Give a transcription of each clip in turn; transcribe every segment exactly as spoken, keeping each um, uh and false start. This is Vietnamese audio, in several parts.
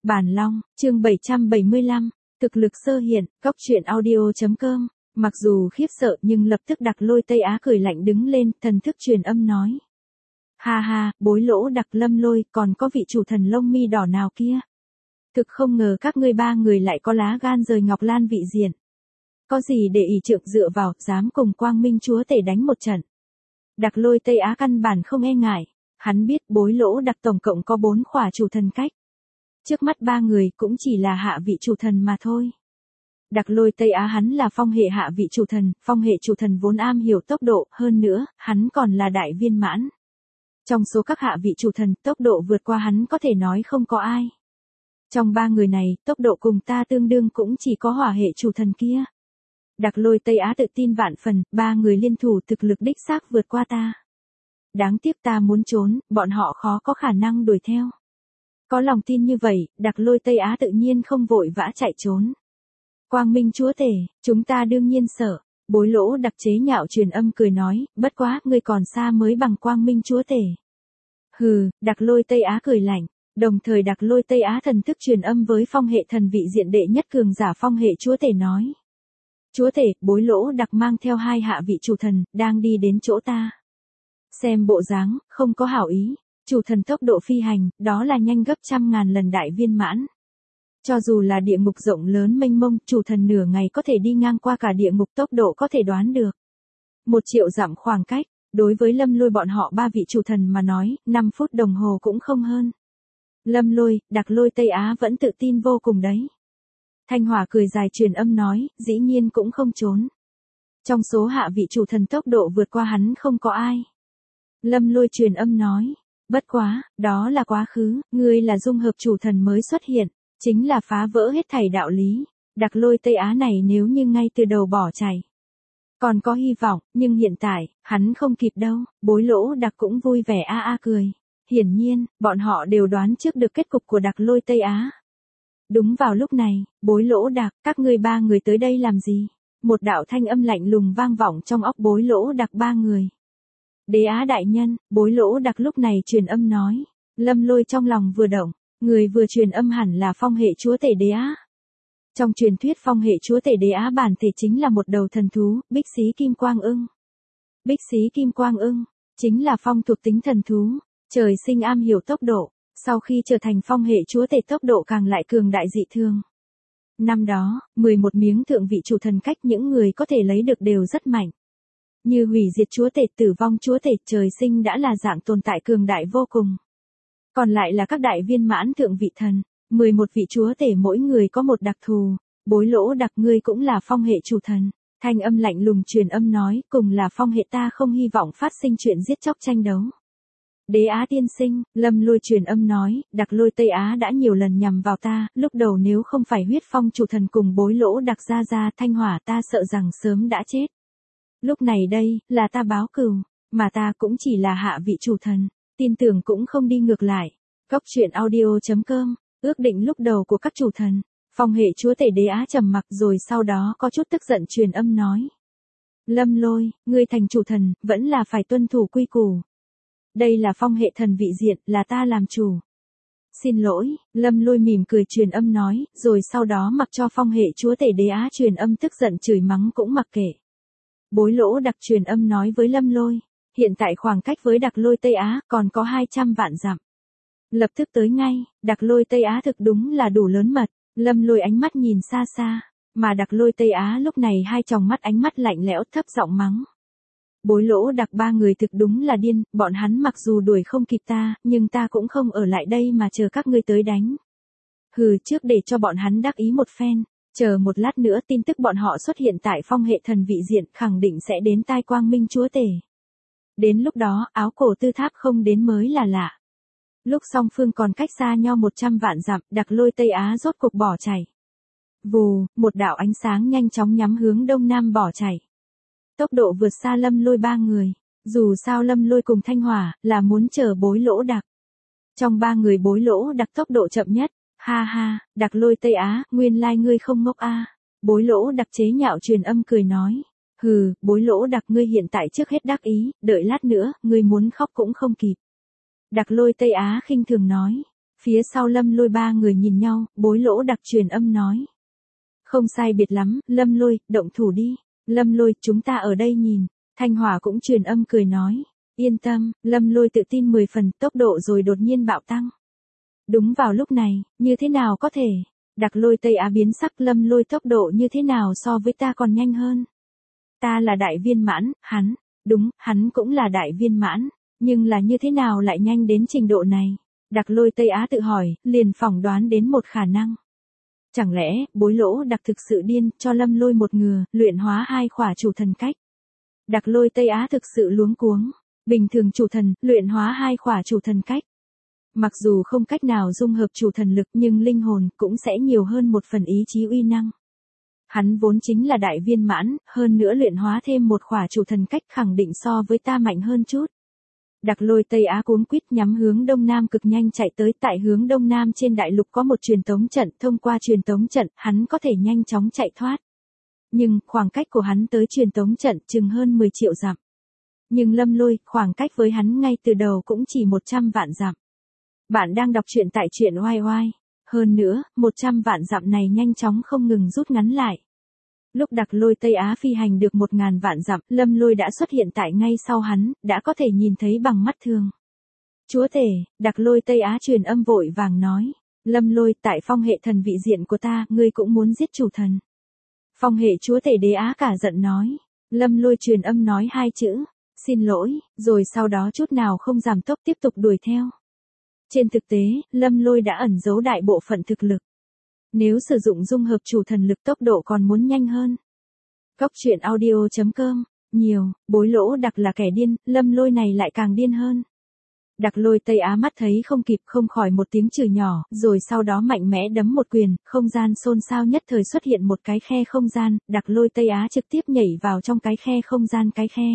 Bản Long, chương bảy trăm bảy mươi lăm, thực lực sơ hiện, cóc truyện audio chấm com. Mặc dù khiếp sợ nhưng lập tức Đặc Lôi Tây Á cười lạnh đứng lên, thần thức truyền âm nói. Ha ha, bối lỗ Đặc Lâm Lôi, còn có vị chủ thần lông mi đỏ nào kia. Thực không ngờ các ngươi ba người lại có lá gan rời Ngọc Lan vị diện. Có gì để ỷ trượng dựa vào, dám cùng Quang Minh Chúa Tể đánh một trận. Đặc Lôi Tây Á căn bản không e ngại, hắn biết bối lỗ Đặc tổng cộng có bốn khỏa chủ thần cách. Trước mắt ba người cũng chỉ là hạ vị chủ thần mà thôi. Đặc Lôi Tây Á hắn là phong hệ hạ vị chủ thần, phong hệ chủ thần vốn am hiểu tốc độ, hơn nữa, hắn còn là đại viên mãn. Trong số các hạ vị chủ thần, tốc độ vượt qua hắn có thể nói không có ai. Trong ba người này, tốc độ cùng ta tương đương cũng chỉ có hỏa hệ chủ thần kia. Đặc Lôi Tây Á tự tin vạn phần, ba người liên thủ thực lực đích xác vượt qua ta. Đáng tiếc ta muốn trốn, bọn họ khó có khả năng đuổi theo. Có lòng tin như vậy, Đặc Lôi Tây Á tự nhiên không vội vã chạy trốn. Quang Minh Chúa Tể, chúng ta đương nhiên sợ. Bối lỗ Đặc chế nhạo truyền âm cười nói, bất quá, ngươi còn xa mới bằng Quang Minh Chúa Tể. Hừ, Đặc Lôi Tây Á cười lạnh. Đồng thời Đặc Lôi Tây Á thần thức truyền âm với phong hệ thần vị diện đệ nhất cường giả phong hệ Chúa Tể nói. Chúa Tể, bối lỗ Đặc mang theo hai hạ vị chủ thần, đang đi đến chỗ ta. Xem bộ dáng, không có hảo ý. Chủ thần tốc độ phi hành, đó là nhanh gấp trăm ngàn lần đại viên mãn. Cho dù là địa ngục rộng lớn mênh mông, chủ thần nửa ngày có thể đi ngang qua cả địa ngục, tốc độ có thể đoán được. Một triệu dặm khoảng cách, đối với Lâm Lôi bọn họ ba vị chủ thần mà nói, năm phút đồng hồ cũng không hơn. Lâm Lôi, Đặc Lôi Tây Á vẫn tự tin vô cùng đấy. Thanh Hỏa cười dài truyền âm nói, dĩ nhiên cũng không trốn. Trong số hạ vị chủ thần tốc độ vượt qua hắn không có ai. Lâm Lôi truyền âm nói. Bất quá, đó là quá khứ, ngươi là dung hợp chủ thần mới xuất hiện, chính là phá vỡ hết thảy đạo lý. Đặc Lôi Tây Á này nếu như ngay từ đầu bỏ chạy, còn có hy vọng, nhưng hiện tại, hắn không kịp đâu. Bối lỗ Đặc cũng vui vẻ a a cười. Hiển nhiên, bọn họ đều đoán trước được kết cục của Đặc Lôi Tây Á. Đúng vào lúc này, bối lỗ Đặc, các ngươi ba người tới đây làm gì? Một đạo thanh âm lạnh lùng vang vọng trong óc bối lỗ Đặc ba người. Đế Á đại nhân, bối lỗ Đặc lúc này truyền âm nói. Lâm Lôi trong lòng vừa động, người vừa truyền âm hẳn là phong hệ chúa tể Đế Á. Trong truyền thuyết phong hệ chúa tể Đế Á bản thể chính là một đầu thần thú, Bích Xí Kim Quang Ưng. Bích Xí Kim Quang Ưng, chính là phong thuộc tính thần thú, trời sinh am hiểu tốc độ, sau khi trở thành phong hệ chúa tể tốc độ càng lại cường đại dị thường. Năm đó, mười một miếng thượng vị chủ thần cách những người có thể lấy được đều rất mạnh. Như hủy diệt chúa tể, tử vong chúa tể, trời sinh đã là dạng tồn tại cường đại vô cùng. Còn lại là các đại viên mãn thượng vị thần, mười một vị chúa tể mỗi người có một đặc thù. Bối lỗ Đặc ngươi cũng là phong hệ chủ thần. Thanh âm lạnh lùng truyền âm nói, cùng là phong hệ ta không hy vọng phát sinh chuyện giết chóc tranh đấu. Đế Á tiên sinh, Lâm Lôi truyền âm nói, Đặc Lôi Tây Á đã nhiều lần nhằm vào ta, lúc đầu nếu không phải huyết phong chủ thần cùng bối lỗ Đặc ra ra Thanh Hỏa ta sợ rằng sớm đã chết. Lúc này đây, là ta báo cừu, mà ta cũng chỉ là hạ vị chủ thần, tin tưởng cũng không đi ngược lại. Cóc truyện audio chấm com, ước định lúc đầu của các chủ thần, phong hệ chúa tể Đế Á trầm mặc rồi sau đó có chút tức giận truyền âm nói. Lâm Lôi, ngươi thành chủ thần, vẫn là phải tuân thủ quy củ. Đây là phong hệ thần vị diện, là ta làm chủ. Xin lỗi, Lâm Lôi mỉm cười truyền âm nói, rồi sau đó mặc cho phong hệ chúa tể Đế Á truyền âm tức giận chửi mắng cũng mặc kệ. Bối lỗ Đặc truyền âm nói với Lâm Lôi, hiện tại khoảng cách với Đặc Lôi Tây Á còn có hai trăm vạn dặm. Lập tức tới ngay, Đặc Lôi Tây Á thực đúng là đủ lớn mật. Lâm Lôi ánh mắt nhìn xa xa, mà Đặc Lôi Tây Á lúc này hai tròng mắt ánh mắt lạnh lẽo thấp giọng mắng. Bối lỗ Đặc ba người thực đúng là điên, bọn hắn mặc dù đuổi không kịp ta, nhưng ta cũng không ở lại đây mà chờ các ngươi tới đánh. Hừ, trước để cho bọn hắn đắc ý một phen, chờ một lát nữa tin tức bọn họ xuất hiện tại phong hệ thần vị diện khẳng định sẽ đến tai Quang Minh Chúa Tể. Đến lúc đó, áo cổ tư tháp không đến mới là lạ. Lúc song phương còn cách xa nhau một trăm vạn dặm, Đặc Lôi Tây Á rốt cuộc bỏ chạy. Vù, một đạo ánh sáng nhanh chóng nhắm hướng đông nam bỏ chạy. Tốc độ vượt xa Lâm Lôi ba người, dù sao Lâm Lôi cùng Thanh Hỏa là muốn chờ bối lỗ Đặc. Trong ba người bối lỗ Đặc tốc độ chậm nhất, ha ha, Đặc Lôi Tây Á, nguyên lai ngươi không ngốc a. Bối lỗ Đặc chế nhạo truyền âm cười nói, hừ, bối lỗ Đặc ngươi hiện tại trước hết đắc ý, đợi lát nữa, ngươi muốn khóc cũng không kịp. Đặc Lôi Tây Á khinh thường nói, Phía sau Lâm Lôi ba người nhìn nhau, Bối Lỗ Đặc truyền âm nói. Không sai biệt lắm, Lâm Lôi, động thủ đi. Lâm Lôi, chúng ta ở đây nhìn. Thanh Hỏa cũng truyền âm cười nói. Yên tâm, Lâm Lôi tự tin mười phần, tốc độ rồi đột nhiên bạo tăng. Đúng vào lúc này, như thế nào có thể? Đặc Lôi Tây Á biến sắc, Lâm Lôi tốc độ như thế nào so với ta còn nhanh hơn? Ta là đại viên mãn, hắn, đúng, hắn cũng là đại viên mãn, nhưng là như thế nào lại nhanh đến trình độ này? Đặc Lôi Tây Á tự hỏi, liền phỏng đoán đến một khả năng. Chẳng lẽ, Bối Lỗ Đặc thực sự điên, cho Lâm Lôi một ngừa, luyện hóa hai khỏa chủ thần cách? Đặc Lôi Tây Á thực sự luống cuống. Bình thường chủ thần, luyện hóa hai khỏa chủ thần cách. Mặc dù không cách nào dung hợp chủ thần lực nhưng linh hồn cũng sẽ nhiều hơn một phần ý chí uy năng. Hắn vốn chính là đại viên mãn, hơn nữa luyện hóa thêm một khỏa chủ thần cách khẳng định so với ta mạnh hơn chút. Đặc Lôi Tây Á cuống quýt nhắm hướng đông nam cực nhanh chạy tới, tại hướng đông nam trên đại lục có một truyền tống trận, thông qua truyền tống trận, hắn có thể nhanh chóng chạy thoát. Nhưng, khoảng cách của hắn tới truyền tống trận chừng hơn mười triệu dặm. Nhưng Lâm Lôi, khoảng cách với hắn ngay từ đầu cũng chỉ một trăm vạn dặm. Bạn đang đọc truyện tại truyện oai oai. Hơn nữa, một trăm vạn dặm này nhanh chóng không ngừng rút ngắn lại. Lúc Đặc Lôi Tây Á phi hành được một ngàn vạn dặm, Lâm Lôi đã xuất hiện tại ngay sau hắn, đã có thể nhìn thấy bằng mắt thường. Chúa tể, Đặc Lôi Tây Á truyền âm vội vàng nói. Lâm Lôi, tại phong hệ thần vị diện của ta, ngươi cũng muốn giết chủ thần. Phong hệ chúa tể Đế Á cả giận nói. Lâm Lôi truyền âm nói hai chữ. Xin lỗi, rồi sau đó chút nào không giảm tốc tiếp tục đuổi theo. Trên thực tế, Lâm Lôi đã ẩn giấu đại bộ phận thực lực. Nếu sử dụng dung hợp chủ thần lực tốc độ còn muốn nhanh hơn. Góc truyện audio chấm com, nhiều, Bối Lỗ Đặc là kẻ điên, Lâm Lôi này lại càng điên hơn. Đặc Lôi Tây Á mắt thấy không kịp không khỏi một tiếng chửi nhỏ, rồi sau đó mạnh mẽ đấm một quyền, không gian xôn xao nhất thời xuất hiện một cái khe không gian, Đặc Lôi Tây Á trực tiếp nhảy vào trong cái khe không gian cái khe.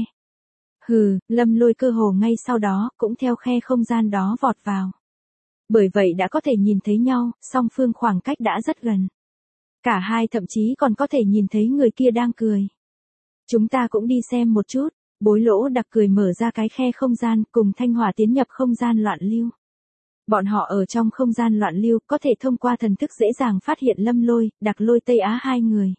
Hừ, Lâm Lôi cơ hồ ngay sau đó, cũng theo khe không gian đó vọt vào. Bởi vậy đã có thể nhìn thấy nhau, song phương khoảng cách đã rất gần. Cả hai thậm chí còn có thể nhìn thấy người kia đang cười. Chúng ta cũng đi xem một chút, Bối Lỗ Đặc cười mở ra cái khe không gian, cùng Thanh Hỏa tiến nhập không gian loạn lưu. Bọn họ ở trong không gian loạn lưu, có thể thông qua thần thức dễ dàng phát hiện Lâm Lôi, Đặc Lôi Tây Á hai người.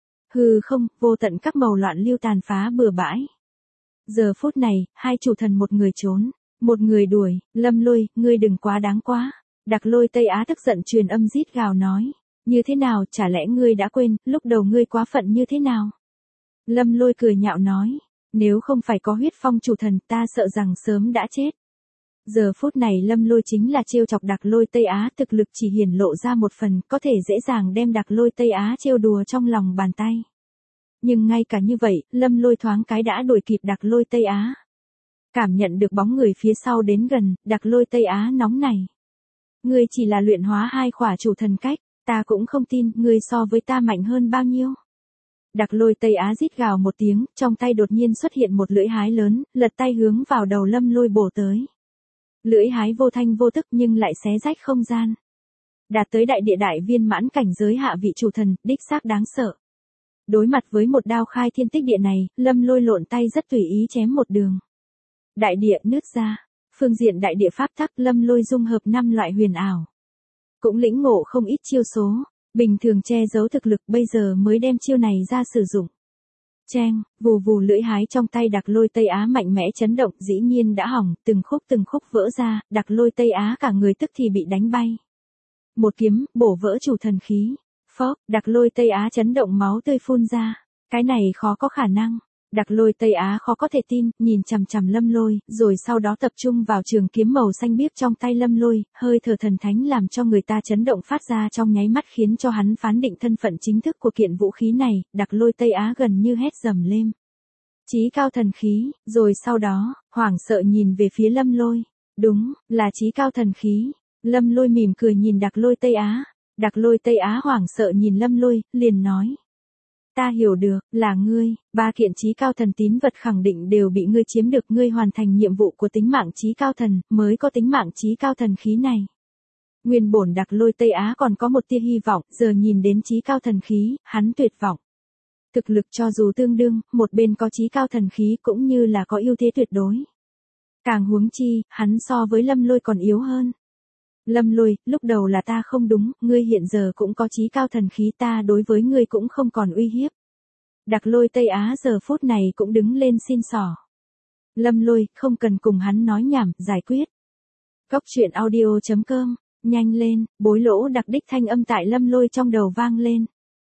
Hừ không, vô tận các màu loạn lưu tàn phá bừa bãi. Giờ phút này, hai chủ thần một người trốn, một người đuổi, Lâm Lôi, ngươi đừng quá đáng quá. Đặc Lôi Tây Á tức giận truyền âm rít gào nói, như thế nào, chả lẽ ngươi đã quên, lúc đầu ngươi quá phận như thế nào? Lâm Lôi cười nhạo nói, nếu không phải có huyết phong chủ thần ta sợ rằng sớm đã chết. Giờ phút này Lâm Lôi chính là trêu chọc Đặc Lôi Tây Á, thực lực chỉ hiển lộ ra một phần, có thể dễ dàng đem Đặc Lôi Tây Á trêu đùa trong lòng bàn tay. Nhưng ngay cả như vậy, Lâm Lôi thoáng cái đã đuổi kịp Đặc Lôi Tây Á. Cảm nhận được bóng người phía sau đến gần, Đặc Lôi Tây Á nóng này. Ngươi chỉ là luyện hóa hai khỏa chủ thần cách, ta cũng không tin, ngươi so với ta mạnh hơn bao nhiêu. Đặc Lôi Tây Á rít gào một tiếng, trong tay đột nhiên xuất hiện một lưỡi hái lớn, lật tay hướng vào đầu Lâm Lôi bổ tới. Lưỡi hái vô thanh vô tức nhưng lại xé rách không gian. Đạt tới đại địa đại viên mãn cảnh giới hạ vị chủ thần, đích xác đáng sợ. Đối mặt với một đao khai thiên tích địa này, Lâm Lôi lộn tay rất tùy ý chém một đường. Đại địa nứt ra, phương diện đại địa pháp tắc Lâm Lôi dung hợp năm loại huyền ảo. Cũng lĩnh ngộ không ít chiêu số, bình thường che giấu thực lực bây giờ mới đem chiêu này ra sử dụng. Cheng, vù vù lưỡi hái trong tay Đặc Lôi Tây Á mạnh mẽ chấn động dĩ nhiên đã hỏng, từng khúc từng khúc vỡ ra, Đặc Lôi Tây Á cả người tức thì bị đánh bay. Một kiếm, bổ vỡ chủ thần khí. Phốc, Đặc Lôi Tây Á chấn động máu tươi phun ra. Cái này khó có khả năng. Đặc Lôi Tây Á khó có thể tin, nhìn chằm chằm Lâm Lôi, rồi sau đó tập trung vào trường kiếm màu xanh biếc trong tay Lâm Lôi, hơi thở thần thánh làm cho người ta chấn động phát ra trong nháy mắt khiến cho hắn phán định thân phận chính thức của kiện vũ khí này, Đặc Lôi Tây Á gần như hét dầm lên. Chí cao thần khí, rồi sau đó, hoảng sợ nhìn về phía Lâm Lôi. Đúng, là chí cao thần khí. Lâm Lôi mỉm cười nhìn Đặc Lôi Tây Á. Đặc Lôi Tây Á hoảng sợ nhìn Lâm Lôi, liền nói. Ta hiểu được, là ngươi, ba kiện chí cao thần tín vật khẳng định đều bị ngươi chiếm được, ngươi hoàn thành nhiệm vụ của tính mạng chí cao thần, mới có tính mạng chí cao thần khí này. Nguyên bổn Đặc Lôi Tây Á còn có một tia hy vọng, giờ nhìn đến chí cao thần khí, hắn tuyệt vọng. Thực lực cho dù tương đương, một bên có chí cao thần khí cũng như là có ưu thế tuyệt đối. Càng huống chi, hắn so với Lâm Lôi còn yếu hơn. Lâm Lôi, lúc đầu là ta không đúng, ngươi hiện giờ cũng có chí cao thần khí, ta đối với ngươi cũng không còn uy hiếp. Đặc Lôi Tây Á giờ phút này cũng đứng lên xin xỏ. Lâm Lôi, không cần cùng hắn nói nhảm, giải quyết. Cốc truyện audio chấm com, nhanh lên, Bối Lỗ Đặc đích thanh âm tại Lâm Lôi trong đầu vang lên.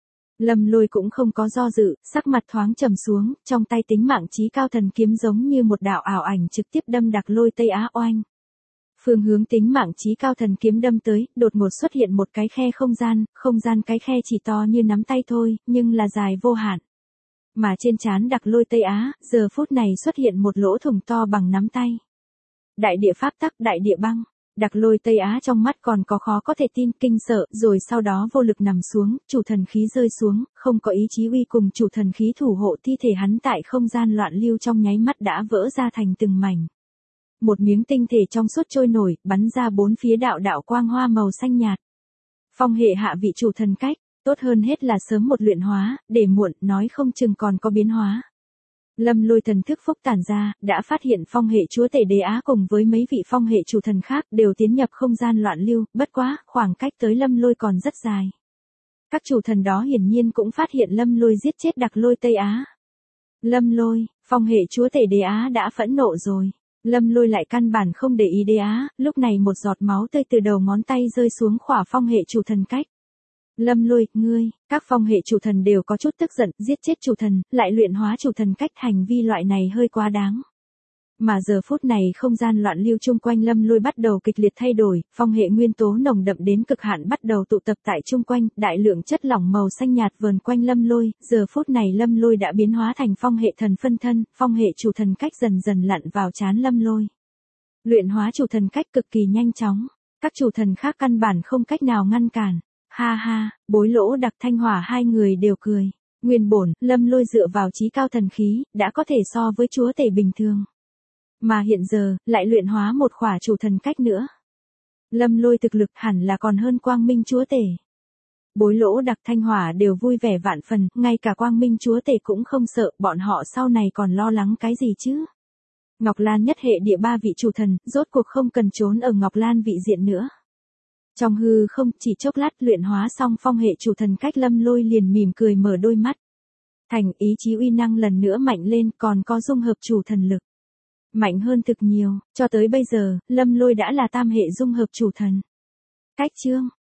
Lâm Lôi cũng không có do dự, sắc mặt thoáng trầm xuống, trong tay tính mạng chí cao thần kiếm giống như một đạo ảo ảnh trực tiếp đâm Đặc Lôi Tây Á oanh. Phương hướng tính mạng chí cao thần kiếm đâm tới, đột ngột xuất hiện một cái khe không gian, không gian cái khe chỉ to như nắm tay thôi, nhưng là dài vô hạn. Mà trên trán Đặc Lôi Tây Á, giờ phút này xuất hiện một lỗ thủng to bằng nắm tay. Đại địa pháp tắc, đại địa băng. Đặc Lôi Tây Á trong mắt còn có khó có thể tin, kinh sợ, rồi sau đó vô lực nằm xuống, chủ thần khí rơi xuống, không có ý chí uy cùng chủ thần khí thủ hộ, thi thể hắn tại không gian loạn lưu trong nháy mắt đã vỡ ra thành từng mảnh. Một miếng tinh thể trong suốt trôi nổi, bắn ra bốn phía đạo đạo quang hoa màu xanh nhạt. Phong hệ hạ vị chủ thần cách, tốt hơn hết là sớm một luyện hóa, để muộn, nói không chừng còn có biến hóa. Lâm Lôi thần thức phúc tản ra, đã phát hiện phong hệ chúa tể Đế Á cùng với mấy vị phong hệ chủ thần khác đều tiến nhập không gian loạn lưu, bất quá, khoảng cách tới Lâm Lôi còn rất dài. Các chủ thần đó hiển nhiên cũng phát hiện Lâm Lôi giết chết Đặc Lôi Tây Á. Lâm Lôi, phong hệ chúa tể Đế Á đã phẫn nộ rồi. Lâm Lôi lại căn bản không để ý Đế Á, lúc này một giọt máu tươi từ đầu ngón tay rơi xuống khỏa phong hệ chủ thần cách. Lâm Lôi, ngươi, các phong hệ chủ thần đều có chút tức giận, giết chết chủ thần, lại luyện hóa chủ thần cách, hành vi loại này hơi quá đáng. Mà giờ phút này không gian loạn lưu chung quanh Lâm Lôi bắt đầu kịch liệt thay đổi, phong hệ nguyên tố nồng đậm đến cực hạn bắt đầu tụ tập tại chung quanh, đại lượng chất lỏng màu xanh nhạt vờn quanh Lâm Lôi, giờ phút này Lâm Lôi đã biến hóa thành phong hệ thần phân thân, phong hệ chủ thần cách dần dần lặn vào trán Lâm Lôi. Luyện hóa chủ thần cách cực kỳ nhanh chóng, các chủ thần khác căn bản không cách nào ngăn cản. Ha ha, Bối Lỗ Đặc Thanh Hỏa hai người đều cười. Nguyên bổn, Lâm Lôi dựa vào chí cao thần khí, đã có thể so với chúa tể bình thường. Mà hiện giờ, lại luyện hóa một khỏa chủ thần cách nữa. Lâm Lôi thực lực hẳn là còn hơn Quang Minh chúa tể. Bối Lỗ Đặc Thanh Hỏa đều vui vẻ vạn phần, ngay cả Quang Minh chúa tể cũng không sợ, bọn họ sau này còn lo lắng cái gì chứ. Ngọc Lan nhất hệ địa ba vị chủ thần, rốt cuộc không cần trốn ở Ngọc Lan vị diện nữa. Trong hư không, chỉ chốc lát luyện hóa xong phong hệ chủ thần cách, Lâm Lôi liền mỉm cười mở đôi mắt. Thành ý chí uy năng lần nữa mạnh lên, còn có dung hợp chủ thần lực. Mạnh hơn thực nhiều, cho tới bây giờ, Lâm Lôi đã là tam hệ dung hợp chủ thần. Cách chương,